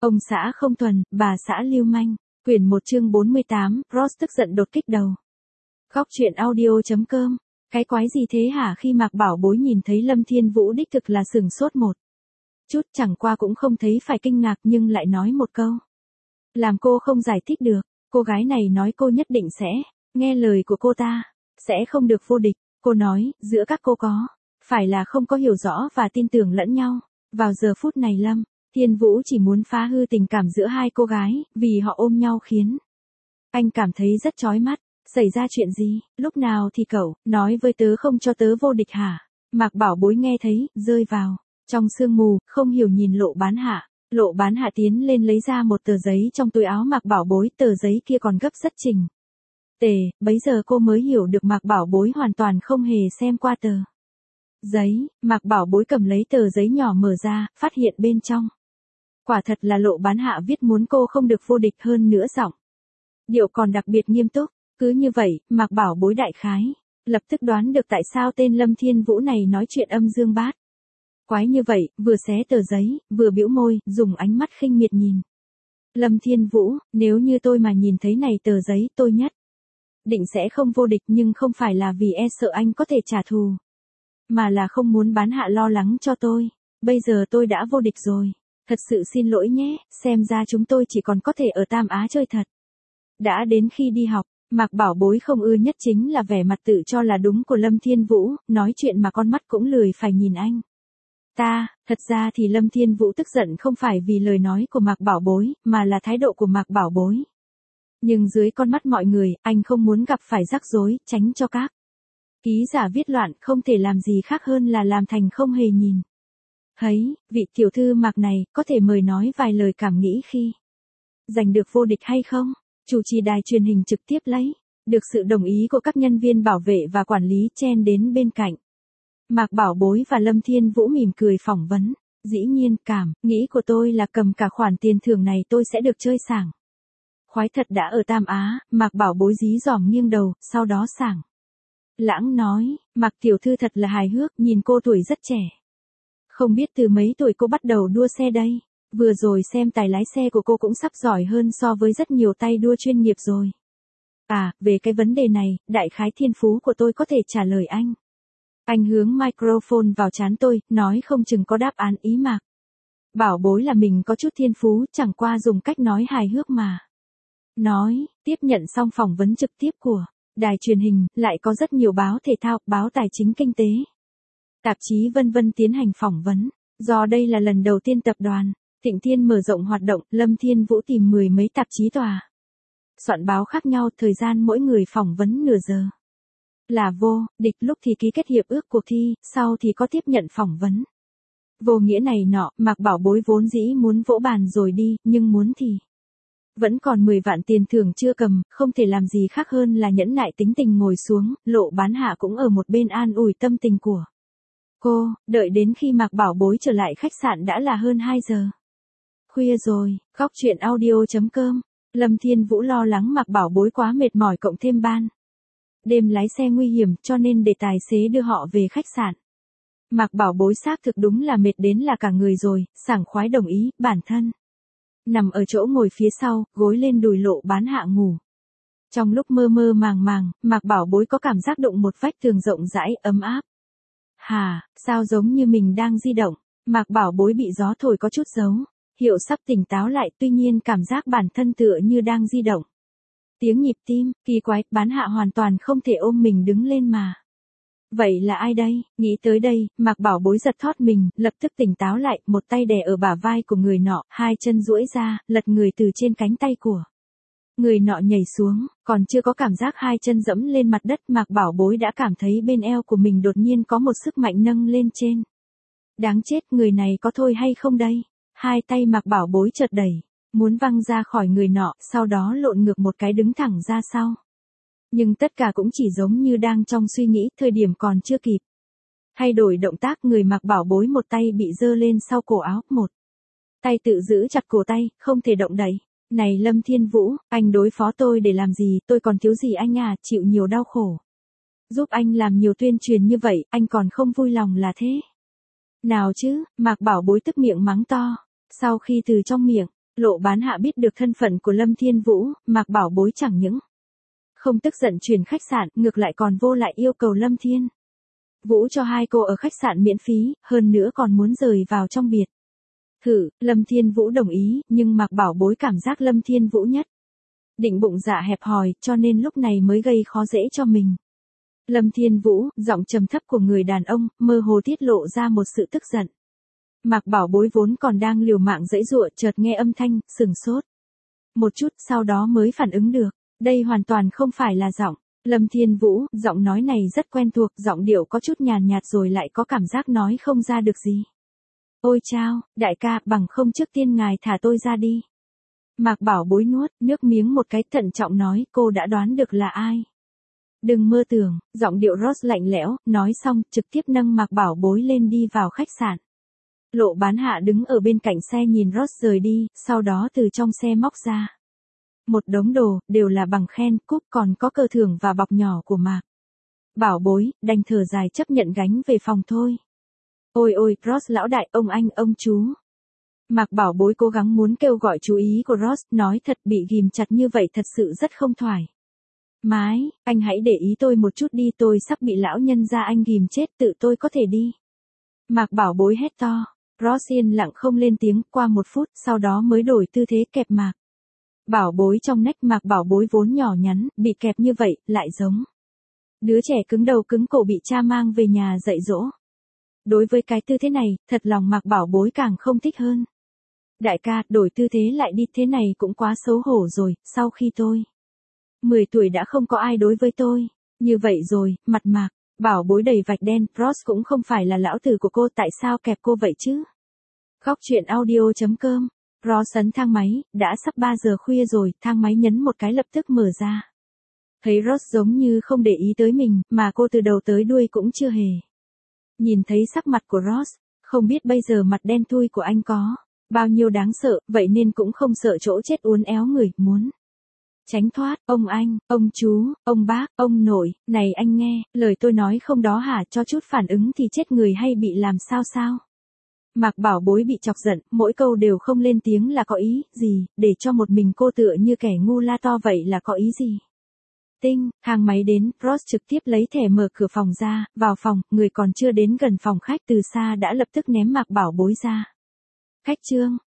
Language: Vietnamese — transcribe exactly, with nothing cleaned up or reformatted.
Ông xã không thuần, bà xã lưu manh. Quyển một chương bốn mươi tám, Ross tức giận đột kích đầu. Góc truyện audio chấm com. Cái quái gì thế hả? Khi Mạc Bảo Bối nhìn thấy Lâm Thiên Vũ đích thực là sửng sốt một chút, chẳng qua cũng không thấy phải kinh ngạc nhưng lại nói một câu. Làm cô không giải thích được, cô gái này nói cô nhất định sẽ nghe lời của cô ta, sẽ không được vô địch. Cô nói, giữa các cô có phải là không có hiểu rõ và tin tưởng lẫn nhau. Vào giờ phút này Lâm Thiên Vũ chỉ muốn phá hư tình cảm giữa hai cô gái, vì họ ôm nhau khiến anh cảm thấy rất chói mắt. Xảy ra chuyện gì? Lúc nào thì cậu nói với tớ không cho tớ vô địch hả? Mạc Bảo Bối nghe thấy, rơi vào trong sương mù, không hiểu nhìn Lộ Bán Hạ. Lộ Bán Hạ tiến lên lấy ra một tờ giấy trong túi áo Mạc Bảo Bối, tờ giấy kia còn gấp rất chỉnh tề. Bấy giờ cô mới hiểu được Mạc Bảo Bối hoàn toàn không hề xem qua tờ giấy. Mạc Bảo Bối cầm lấy tờ giấy nhỏ mở ra, phát hiện bên trong quả thật là Lộ Bán Hạ viết muốn cô không được vô địch, hơn nữa giọng điệu còn đặc biệt nghiêm túc. Cứ như vậy, Mạc Bảo Bối đại khái lập tức đoán được tại sao tên Lâm Thiên Vũ này nói chuyện âm dương bát quái như vậy, vừa xé tờ giấy, vừa bĩu môi, dùng ánh mắt khinh miệt nhìn Lâm Thiên Vũ. Nếu như tôi mà nhìn thấy này tờ giấy, tôi nhất định sẽ không vô địch, nhưng không phải là vì e sợ anh có thể trả thù, mà là không muốn Bán Hạ lo lắng cho tôi. Bây giờ tôi đã vô địch rồi. Thật sự xin lỗi nhé, xem ra chúng tôi chỉ còn có thể ở Tam Á chơi thật. Đã đến khi đi học, Mạc Bảo Bối không ưa nhất chính là vẻ mặt tự cho là đúng của Lâm Thiên Vũ, nói chuyện mà con mắt cũng lười phải nhìn anh ta. Thật ra thì Lâm Thiên Vũ tức giận không phải vì lời nói của Mạc Bảo Bối, mà là thái độ của Mạc Bảo Bối. Nhưng dưới con mắt mọi người, anh không muốn gặp phải rắc rối, tránh cho các ký giả viết loạn, không thể làm gì khác hơn là làm thành không hề nhìn thấy. Vị tiểu thư Mạc này, có thể mời nói vài lời cảm nghĩ khi giành được vô địch hay không? Chủ trì đài truyền hình trực tiếp lấy được sự đồng ý của các nhân viên bảo vệ và quản lý chen đến bên cạnh Mạc Bảo Bối và Lâm Thiên Vũ, mỉm cười phỏng vấn. Dĩ nhiên, cảm nghĩ của tôi là cầm cả khoản tiền thưởng này tôi sẽ được chơi sảng khoái thật đã ở Tam Á. Mạc Bảo Bối dí dỏm nghiêng đầu, sau đó sảng lãng nói, Mạc tiểu thư thật là hài hước, nhìn cô tuổi rất trẻ. Không biết từ mấy tuổi cô bắt đầu đua xe đây? Vừa rồi xem tài lái xe của cô cũng sắp giỏi hơn so với rất nhiều tay đua chuyên nghiệp rồi. À, về cái vấn đề này, đại khái thiên phú của tôi có thể trả lời anh. Anh hướng microphone vào trán tôi, nói không chừng có đáp án. Ý Mạc Bảo Bối là mình có chút thiên phú, chẳng qua dùng cách nói hài hước mà nói. Tiếp nhận xong phỏng vấn trực tiếp của đài truyền hình, lại có rất nhiều báo thể thao, báo tài chính kinh tế, tạp chí vân vân tiến hành phỏng vấn. Do đây là lần đầu tiên tập đoàn Thịnh Thiên mở rộng hoạt động, Lâm Thiên Vũ tìm mười mấy tạp chí tòa soạn báo khác nhau, thời gian mỗi người phỏng vấn nửa giờ là vô địch. Lúc thì ký kết hiệp ước cuộc thi, sau thì có tiếp nhận phỏng vấn vô nghĩa này nọ. Mạc Bảo Bối vốn dĩ muốn vỗ bàn rồi đi, nhưng muốn thì vẫn còn mười vạn tiền thưởng chưa cầm, không thể làm gì khác hơn là nhẫn nại tính tình ngồi xuống. Lộ Bán Hạ cũng ở một bên an ủi tâm tình của cô. Đợi đến khi Mạc Bảo Bối trở lại khách sạn đã là hơn hai giờ khuya rồi. Góc truyện audio chấm com. Lâm Thiên Vũ lo lắng Mạc Bảo Bối quá mệt mỏi, cộng thêm ban đêm lái xe nguy hiểm, cho nên để tài xế đưa họ về khách sạn. Mạc Bảo Bối xác thực đúng là mệt đến là cả người rồi, sảng khoái đồng ý. Bản thân nằm ở chỗ ngồi phía sau, gối lên đùi Lộ Bán Hạ ngủ. Trong lúc mơ mơ màng màng, Mạc Bảo Bối có cảm giác đụng một vách tường rộng rãi, ấm áp. Hà, sao giống như mình đang di động? Mạc Bảo Bối bị gió thổi có chút dấu hiệu sắp tỉnh táo lại, tuy nhiên cảm giác bản thân tựa như đang di động. Tiếng nhịp tim, kỳ quái, Bán Hạ hoàn toàn không thể ôm mình đứng lên mà. Vậy là ai đây? Nghĩ tới đây, Mạc Bảo Bối giật thót mình, lập tức tỉnh táo lại, một tay đè ở bả vai của người nọ, hai chân duỗi ra, lật người từ trên cánh tay của người nọ nhảy xuống. Còn chưa có cảm giác hai chân dẫm lên mặt đất, Mạc Bảo Bối đã cảm thấy bên eo của mình đột nhiên có một sức mạnh nâng lên trên. Đáng chết, người này có thôi hay không đây? Hai tay Mạc Bảo Bối chợt đẩy, muốn văng ra khỏi người nọ, sau đó lộn ngược một cái đứng thẳng ra sau. Nhưng tất cả cũng chỉ giống như đang trong suy nghĩ, thời điểm còn chưa kịp thay đổi động tác, người Mạc Bảo Bối một tay bị giơ lên sau cổ áo, một tay tự giữ chặt cổ tay, không thể động đậy. Này Lâm Thiên Vũ, anh đối phó tôi để làm gì? Tôi còn thiếu gì anh à? Chịu nhiều đau khổ, giúp anh làm nhiều tuyên truyền như vậy, anh còn không vui lòng là thế nào chứ? Mạc Bảo Bối tức miệng mắng to. Sau khi từ trong miệng Lộ Bán Hạ biết được thân phận của Lâm Thiên Vũ, Mạc Bảo Bối chẳng những không tức giận chuyển khách sạn, ngược lại còn vô lại yêu cầu Lâm Thiên Vũ cho hai cô ở khách sạn miễn phí, hơn nữa còn muốn rời vào trong biệt thự. Lâm Thiên Vũ đồng ý, nhưng Mạc Bảo Bối cảm giác Lâm Thiên Vũ nhất định bụng dạ hẹp hòi, cho nên lúc này mới gây khó dễ cho mình. Lâm Thiên Vũ, giọng trầm thấp của người đàn ông, mơ hồ tiết lộ ra một sự tức giận. Mạc Bảo Bối vốn còn đang liều mạng giãy giụa, chợt nghe âm thanh, sửng sốt một chút, sau đó mới phản ứng được, đây hoàn toàn không phải là giọng Lâm Thiên Vũ. Giọng nói này rất quen thuộc, giọng điệu có chút nhàn nhạt rồi lại có cảm giác nói không ra được gì. Ôi chao, đại ca, bằng không trước tiên ngài thả tôi ra đi. Mạc Bảo Bối nuốt nước miếng một cái, thận trọng nói, cô đã đoán được là ai. Đừng mơ tưởng, giọng điệu Ross lạnh lẽo, nói xong, trực tiếp nâng Mạc Bảo Bối lên đi vào khách sạn. Lộ Bán Hạ đứng ở bên cạnh xe nhìn Ross rời đi, sau đó từ trong xe móc ra một đống đồ, đều là bằng khen, cúp, còn có cờ thưởng và bọc nhỏ của Mạc Bảo Bối, đành thở dài chấp nhận gánh về phòng thôi. Ôi ôi, Ross lão đại, ông anh, ông chú. Mạc Bảo Bối cố gắng muốn kêu gọi chú ý của Ross, nói thật bị ghim chặt như vậy thật sự rất không thoải mái, anh hãy để ý tôi một chút đi, tôi sắp bị lão nhân gia anh ghim chết, tự tôi có thể đi. Mạc Bảo Bối hét to. Ross yên lặng không lên tiếng, qua một phút, sau đó mới đổi tư thế kẹp Mạc Bảo Bối trong nách. Mạc Bảo Bối vốn nhỏ nhắn, bị kẹp như vậy, lại giống đứa trẻ cứng đầu cứng cổ bị cha mang về nhà dạy dỗ. Đối với cái tư thế này, thật lòng Mạc Bảo Bối càng không thích hơn. Đại ca, đổi tư thế lại đi, thế này cũng quá xấu hổ rồi, sau khi tôi mười tuổi đã không có ai đối với tôi như vậy rồi. Mặt Mạc Bảo Bối đầy vạch đen, Ross cũng không phải là lão tử của cô, tại sao kẹp cô vậy chứ? Góc truyện audio chấm com. Ross ấn thang máy, đã sắp ba giờ khuya rồi, thang máy nhấn một cái lập tức mở ra. Thấy Ross giống như không để ý tới mình, mà cô từ đầu tới đuôi cũng chưa hề nhìn thấy sắc mặt của Ross, không biết bây giờ mặt đen thui của anh có bao nhiêu đáng sợ, vậy nên cũng không sợ chỗ chết uốn éo người, muốn tránh thoát. Ông anh, ông chú, ông bác, ông nội, này anh nghe, lời tôi nói không đó hả, cho chút phản ứng thì chết người hay bị làm sao sao? Mạc Bảo Bối bị chọc giận, mỗi câu đều không lên tiếng là có ý gì, để cho một mình cô tựa như kẻ ngu la to vậy là có ý gì? Tinh, thang máy đến, Ross trực tiếp lấy thẻ mở cửa phòng ra, vào phòng, người còn chưa đến gần phòng khách từ xa đã lập tức ném Mạc Bảo Bối ra. Khách trương,